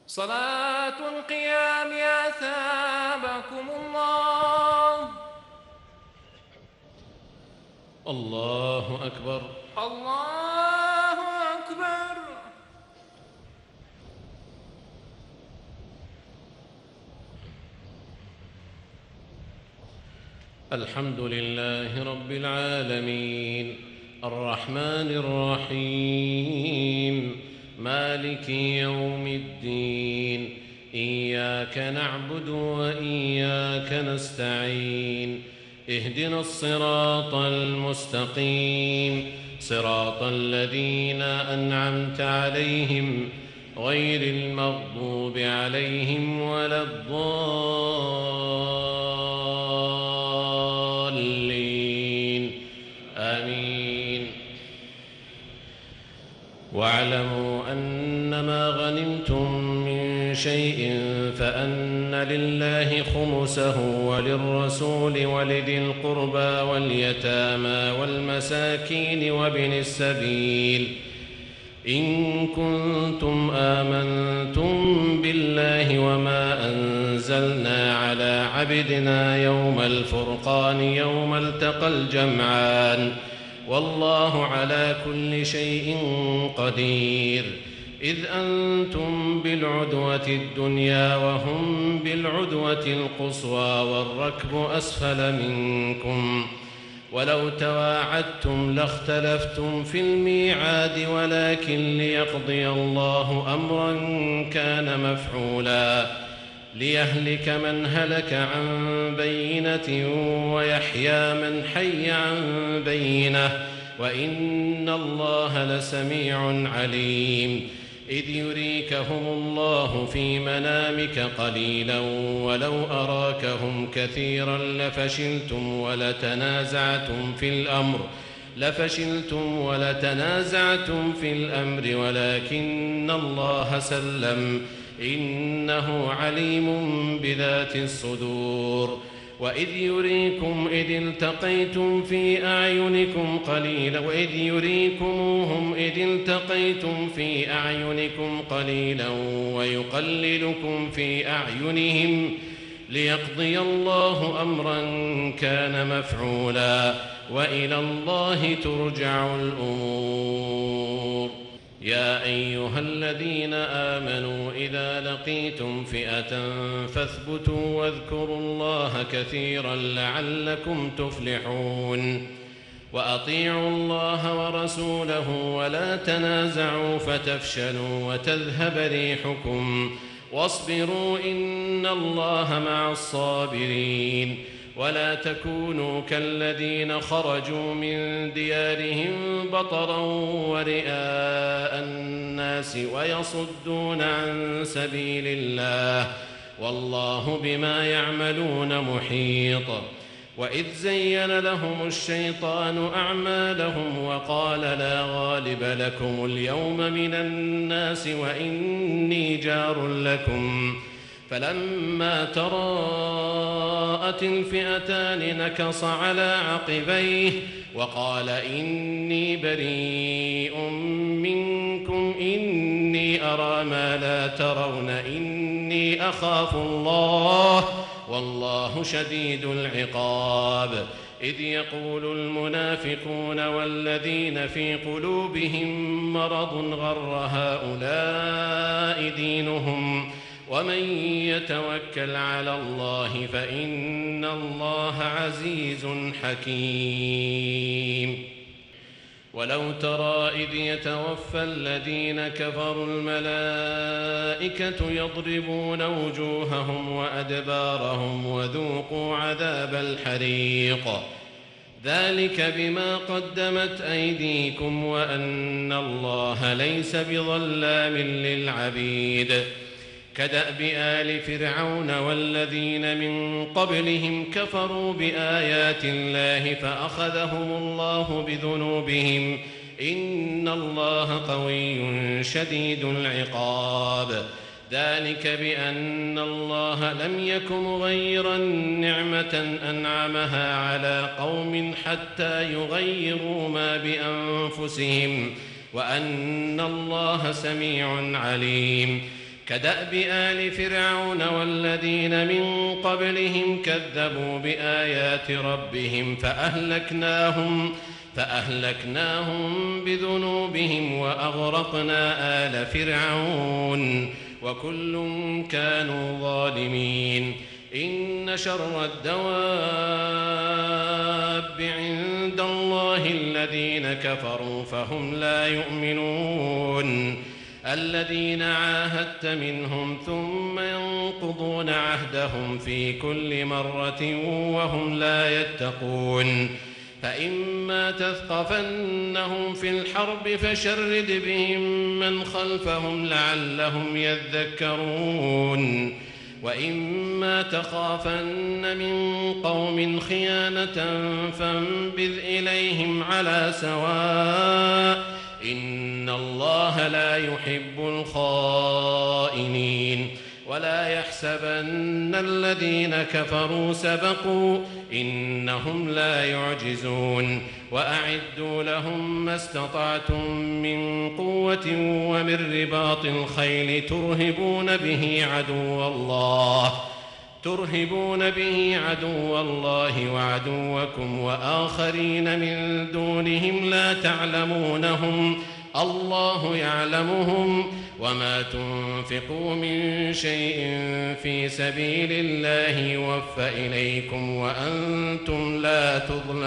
صلاة القيام أثابكم الله. الله أكبر. الله أكبر. الحمد لله رب العالمين الرحمن الرحيم مالك يوم الدين إياك نعبد وإياك نستعين اهدنا الصراط المستقيم صراط الذين أنعمت عليهم غير المغضوب عليهم ولا الضالين آمين. واعلموا أنما غنمتم من شيء فأن لله خمسه وللرسول ولذي القربى واليتامى والمساكين وابن السبيل إن كنتم آمنتم بالله وما أنزلنا على عبدنا يوم الفرقان يوم التقى الجمعان والله على كل شيء قدير. إذ أنتم بالعدوة الدنيا وهم بالعدوة القصوى والركب أسفل منكم ولو تواعدتم لاختلفتم في الميعاد ولكن ليقضي الله أمرا كان مفعولا ليهلك من هلك عن بينة ويحيى من حي عن بينة وإن الله لسميع عليم. إذ يريكهم الله في منامك قليلا ولو أراكهم كثيرا لفشلتم ولتنازعتم في الأمر ولكن الله سلم إنه عليم بذات الصدور. وإذ يريكموهم إذ التقيتم في أعينكم قليلا ويقللكم في أعينهم ليقضي الله أمرا كان مفعولا وإلى الله ترجع الأمور. يا أيها الذين آمنوا إذا لقيتم فئة فاثبتوا واذكروا الله كثيرا لعلكم تفلحون. وأطيعوا الله ورسوله ولا تنازعوا فتفشلوا وتذهب ريحكم واصبروا إن الله مع الصابرين. ولا تكونوا كالذين خرجوا من ديارهم بطرا ورئاء الناس ويصدون عن سبيل الله والله بما يعملون محيط. وإذ زين لهم الشيطان أعمالهم وقال لا غالب لكم اليوم من الناس وإني جار لكم فلما تراءت الفئتان نكص على عقبيه وقال إني بريء منكم إني أرى ما لا ترون إني أخاف الله والله شديد العقاب. إذ يقول المنافقون والذين في قلوبهم مرض غر هؤلاء دينهم ومن يتوكل على الله فإن الله عزيز حكيم. ولو ترى إذ يتوفى الذين كفروا الملائكة يضربون وجوههم وأدبارهم وذوقوا عذاب الحريق ذلك بما قدمت أيديكم وأن الله ليس بظلام للعبيد. كدأب آل فرعون والذين من قبلهم كفروا بآيات الله فأخذهم الله بذنوبهم إن الله قوي شديد العقاب. ذلك بأن الله لم يك مغيرا نعمة أنعمها على قوم حتى يغيروا ما بأنفسهم وأن الله سميع عليم. كدأب آل فرعون والذين من قبلهم كذبوا بآيات ربهم فأهلكناهم بذنوبهم وأغرقنا آل فرعون وكل كانوا ظالمين. إن شر الدواب عند الله الذين كفروا فهم لا يؤمنون. الذين عاهدت منهم ثم ينقضون عهدهم في كل مرة وهم لا يتقون. فإما تثقفنهم في الحرب فشرد بهم من خلفهم لعلهم يذكرون. وإما تخافن من قوم خيانة فانبذ إليهم على سواء إن الله لا يحب الخائنين. ولا يحسبن الذين كفروا سبقوا إنهم لا يعجزون. وأعدوا لهم ما استطعتم من قوة ومن رباط الخيل ترهبون به عدو الله وعدوكم وآخرين من دونهم لا تعلمونهم الله يعلمهم. وما تنفقوا من شيء في سبيل الله يوفى إليكم وأنتم لا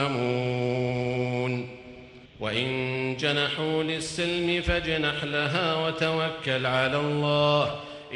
تظلمون. وإن جنحوا للسلم فاجنح لها وتوكل على الله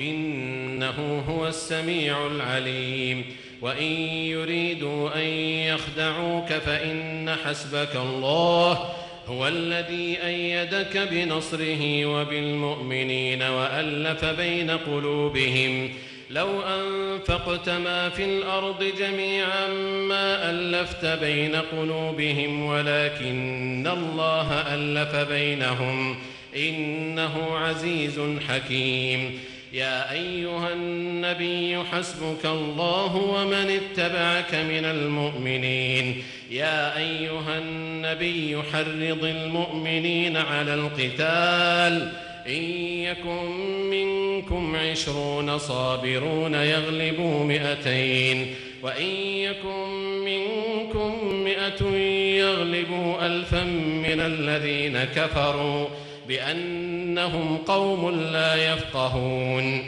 إنه هو السميع العليم. وإن يريدوا أن يخدعوك فإن حسبك الله هو الذي أيدك بنصره وبالمؤمنين وألف بين قلوبهم. لو أنفقت ما في الأرض جميعا ما ألفت بين قلوبهم ولكن الله ألف بينهم إنه عزيز حكيم. يا أيها النبي حسبك الله ومن اتبعك من المؤمنين. يا أيها النبي حرض المؤمنين على القتال إن يكن منكم 20 صابرون يغلبوا 200 وإن يكن منكم 100 يغلبوا 1000 من الذين كفروا بأنهم قوم لا يفقهون.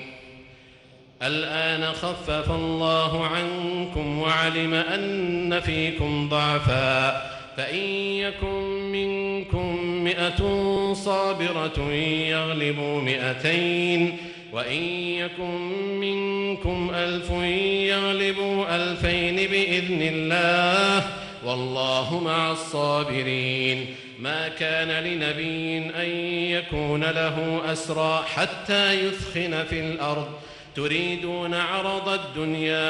الآن خفف الله عنكم وعلم أن فيكم ضعفا فإن يكن منكم 100 صابرة يغلبوا 200 وإن يكن منكم 1000 يغلبوا 2000 بإذن الله والله مع الصابرين. ما كان لنبي أن يكون له أسرى حتى يثخن في الأرض تريدون عرض الدنيا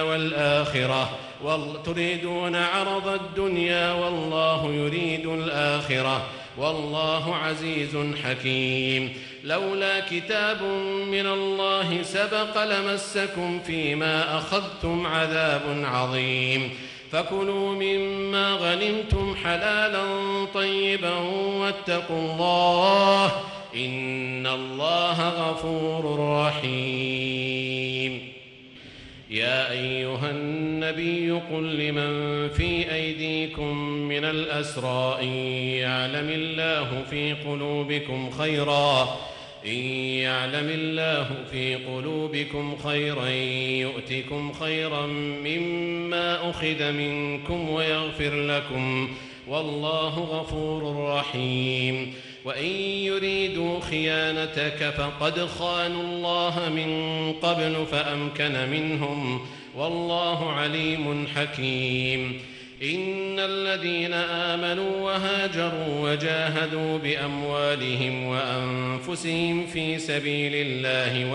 والله يريد الآخرة والله عزيز حكيم. لولا كتاب من الله سبق لمسكم فيما أخذتم عذاب عظيم. فكلوا مما غنمتم حلالا طيبا واتقوا الله إن الله غفور رحيم. يا أيها النبي قل لمن في أيديكم من الأسرى إن يعلم الله في قلوبكم خيرا يؤتكم خيرا مما أخذ منكم ويغفر لكم والله غفور رحيم. وإن يريدوا خيانتك فقد خانوا الله من قبل فأمكن منهم والله عليم حكيم. إن الذين آمنوا وهاجروا وجاهدوا بأموالهم وأنفسهم في سبيل الله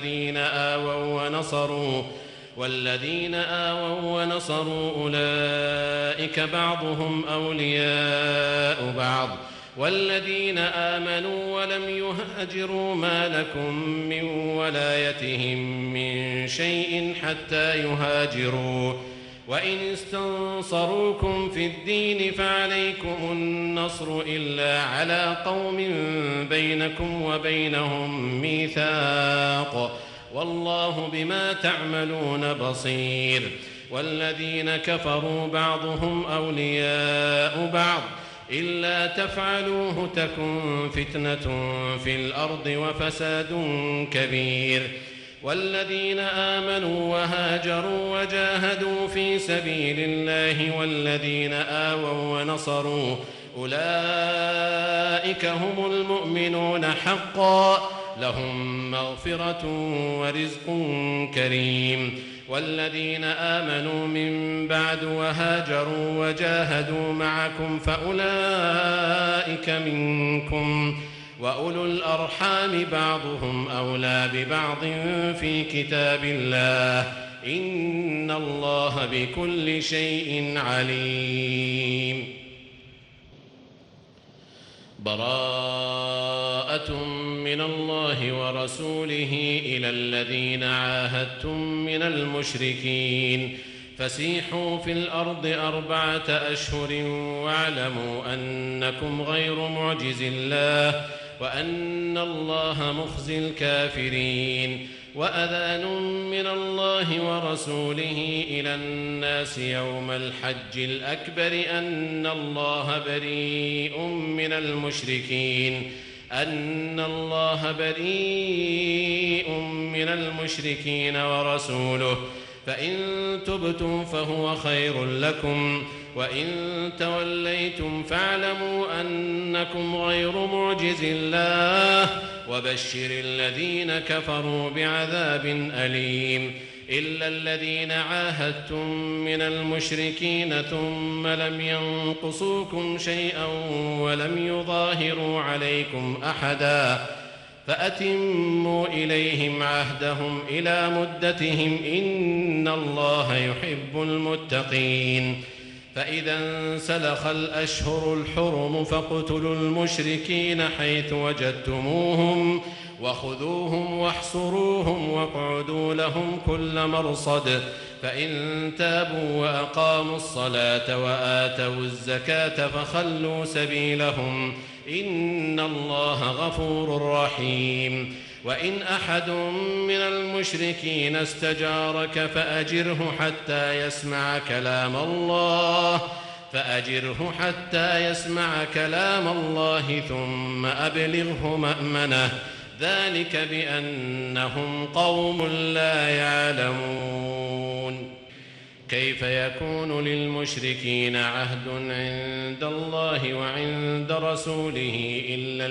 والذين آووا ونصروا أولئك بعضهم أولياء بعض والذين آمنوا ولم يهاجروا ما لكم من ولايتهم من شيء حتى يهاجروا وإن استنصروكم في الدين فعليكم النصر إلا على قوم بينكم وبينهم ميثاق والله بما تعملون بصير. والذين كفروا بعضهم أولياء بعض إلا تفعلوه تكن فتنة في الأرض وفساد كبير. والذين آمنوا وهاجروا وجاهدوا في سبيل الله والذين آووا ونصروا أولئك هم المؤمنون حقا لهم مغفرة ورزق كريم. والذين آمنوا من بعد وهاجروا وجاهدوا معكم فأولئك منكم وأولو الأرحام بعضهم أولى ببعض في كتاب الله إن الله بكل شيء عليم. براءة من الله ورسوله إلى الذين عاهدتم من المشركين فسيحوا في الأرض 4 أشهر واعلموا أنكم غير معجز الله وأن الله مخزي الكافرين. وأذان من الله ورسوله إلى الناس يوم الحج الأكبر أن الله بريء من المشركين ورسوله فإن تبتم فهو خير لكم وإن توليتم فاعلموا أنكم غير معجز الله وبشر الذين كفروا بعذاب أليم. إلا الذين عاهدتم من المشركين ثم لم ينقصوكم شيئا ولم يظاهروا عليكم أحدا فأتموا إليهم عهدهم إلى مدتهم إن الله يحب المتقين. فإذا انسلخ الأشهر الحرم فاقتلوا المشركين حيث وجدتموهم وخذوهم واحصروهم واقعدوا لهم كل مرصد فإن تابوا وأقاموا الصلاة وآتوا الزكاة فخلوا سبيلهم إن الله غفور رحيم. وإن أحد من المشركين استجارك فأجره حتى يسمع كلام الله ثم أبلغه مأمنه ذلك بأنهم قوم لا يعلمون. كيف يكون للمشركين عهد عند الله وعند رسوله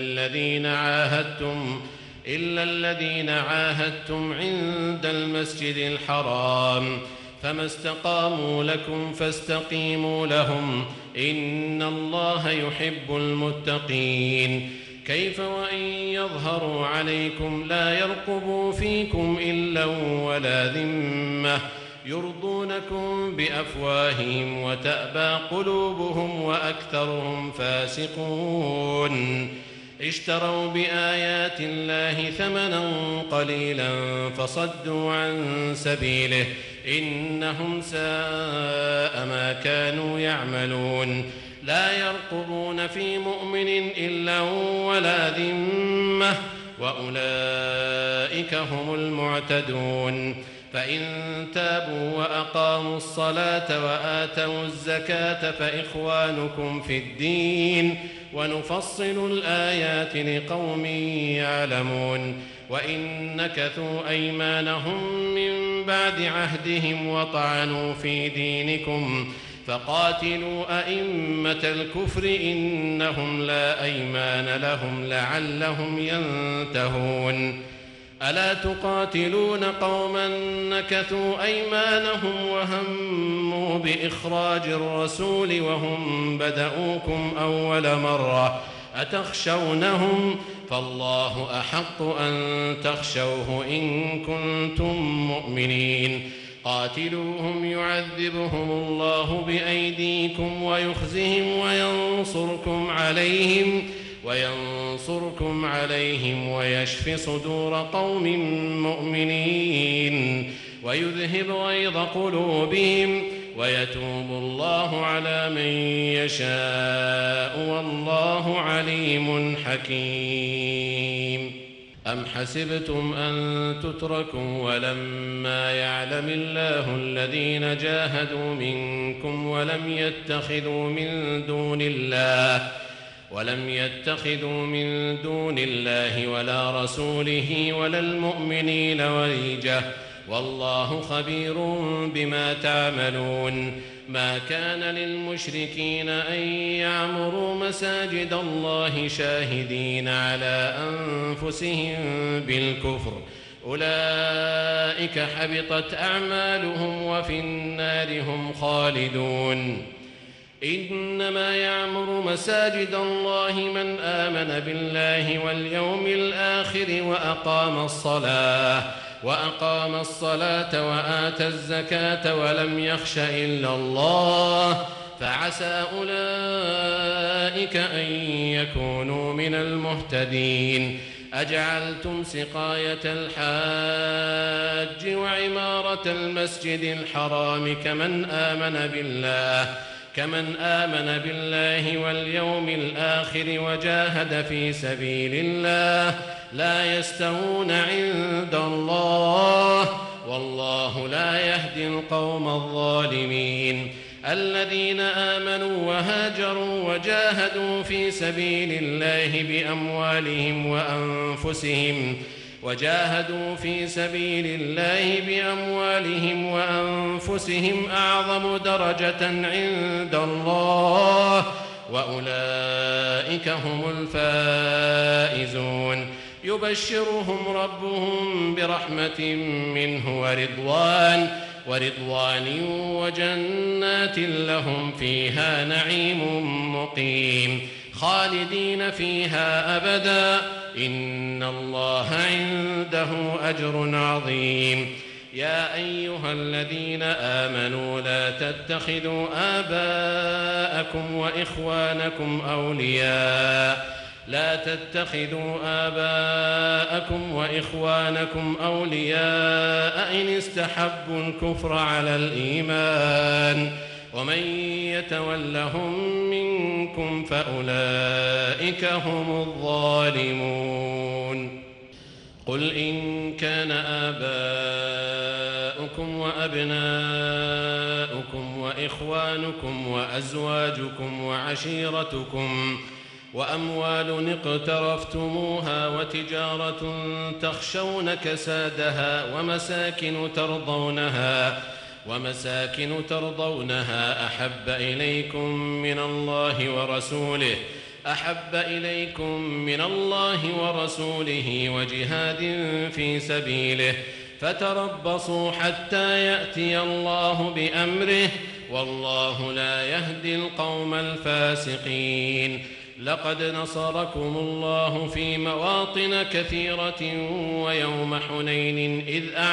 إلا الذين عاهدتم عند المسجد الحرام فما استقاموا لكم فاستقيموا لهم إن الله يحب المتقين. كيف وإن يظهروا عليكم لا يرقبوا فيكم إلا ولا ذمة يرضونكم بأفواههم وتأبى قلوبهم وأكثرهم فاسقون. اشتروا بآيات الله ثمنا قليلا فصدوا عن سبيله إنهم ساء ما كانوا يعملون. لا يرقبون في مؤمن إلا ولا ذمة وأولئك هم المعتدون. فإن تابوا وأقاموا الصلاة وآتوا الزكاة فإخوانكم في الدين ونفصل الآيات لقوم يعلمون. وإن نكثوا أيمانهم من بعد عهدهم وطعنوا في دينكم فقاتلوا أئمة الكفر إنهم لا أيمان لهم لعلهم ينتهون. ألا تقاتلون قوما نكثوا أيمانهم وهموا بإخراج الرسول وهم بدؤوكم أول مرة أتخشونهم فالله أحق أن تخشوه إن كنتم مؤمنين. قاتلوهم يعذبهم الله بأيديكم ويخزهم وينصركم عليهم ويشف صدور قوم مؤمنين ويذهب غيظ قلوبهم ويتوب الله على من يشاء والله عليم حكيم. أم حسبتم أن تتركوا ولما يعلم الله الذين جاهدوا منكم ولم يتخذوا من دون الله ولا رسوله ولا المؤمنين وليجة والله خبير بما تعملون ما كان للمشركين أن يعمروا مساجد الله شاهدين على أنفسهم بالكفر أولئك حبطت أعمالهم وفي النار هم خالدون إنما يعمر مساجد الله من آمن بالله واليوم الآخر وأقام الصلاة وآتى الزكاة ولم يخش إلا الله فعسى أولئك أن يكونوا من المهتدين أجعلتم سقاية الحاج وعمارة المسجد الحرام كمن آمن بالله واليوم الآخر وجاهد في سبيل الله لا يستوون عند الله والله لا يهدي القوم الظالمين الذين آمنوا وهاجروا وجاهدوا في سبيل الله بأموالهم وأنفسهم أعظم درجة عند الله وأولئك هم الفائزون يبشرهم ربهم برحمة منه ورضوان وجنات لهم فيها نعيم مقيم خالدين فيها أبدا إن الله عنده أجر عظيم يا أيها الذين آمنوا لا تتخذوا آباءكم وإخوانكم أولياء إن استحبوا الكفر على الإيمان ومن يتولهم منكم فأولئك هم الظالمون قل إن كان آباؤكم وأبناؤكم وإخوانكم وأزواجكم وعشيرتكم وأموال اقترفتموها وتجارة تخشون كسادها ومساكن ترضونها أحب إليكم من الله ورسوله وجهاد في سبيله فتربصوا حتى يأتي الله بأمره والله لا يهدي القوم الفاسقين لقد نصركم الله في مواطن كثيرة ويوم حنين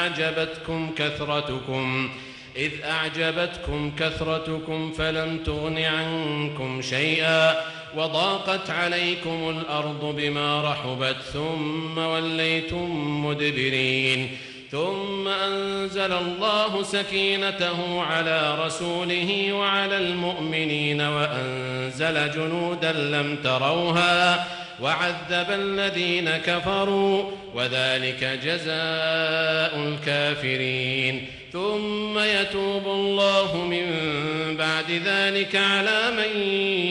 إذ أعجبتكم كثرتكم فلم تغن عنكم شيئا وضاقت عليكم الأرض بما رحبت ثم وليتم مدبرين ثم أنزل الله سكينته على رسوله وعلى المؤمنين وأنزل جنودا لم تروها وعذب الذين كفروا وذلك جزاء الكافرين ثم يتوب الله من بعد ذلك على من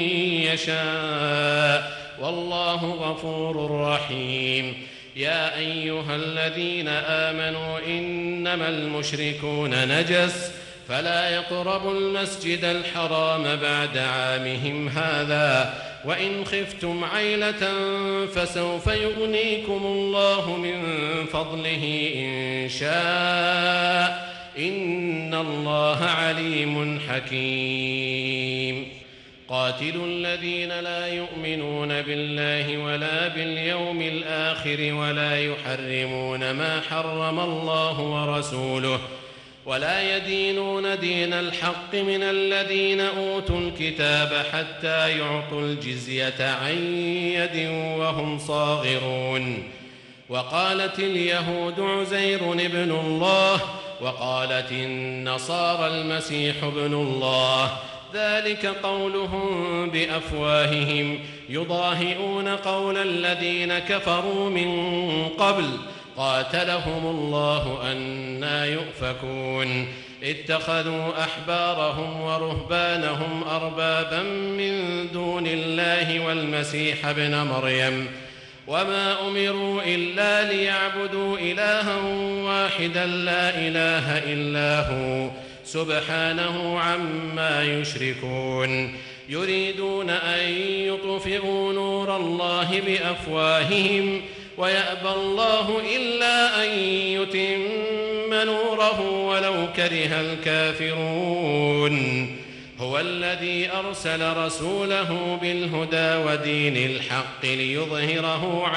يشاء والله غفور رحيم يا أيها الذين آمنوا إنما المشركون نجس فلا يقربوا المسجد الحرام بعد عامهم هذا وإن خفتم عيلة فسوف يغنيكم الله من فضله إن شاء إن الله عليم حكيم قاتلوا الذين لا يؤمنون بالله ولا باليوم الآخر ولا يحرمون ما حرم الله ورسوله ولا يدينون دين الحق من الذين أوتوا الكتاب حتى يعطوا الجزية عن يد وهم صاغرون وقالت اليهود عزير ابن الله وقالت النصارى المسيح ابن الله ذلك قولهم بأفواههم يضاهئون قول الذين كفروا من قبل قاتلهم الله أنى يؤفكون اتخذوا أحبارهم ورهبانهم أربابا من دون الله والمسيح ابن مريم وما أمروا إلا ليعبدوا إلها واحدا لا إله إلا هو سبحانه عما يشركون يريدون أن يطفئوا نور الله بأفواههم ويأبى الله إلا أن يتم نوره ولو كره الكافرون هو الذي أرسل رسوله بالهدى ودين الحق ليظهره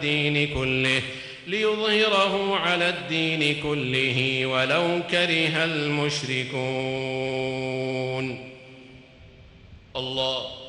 على الدين كله ولو كره المشركون. الله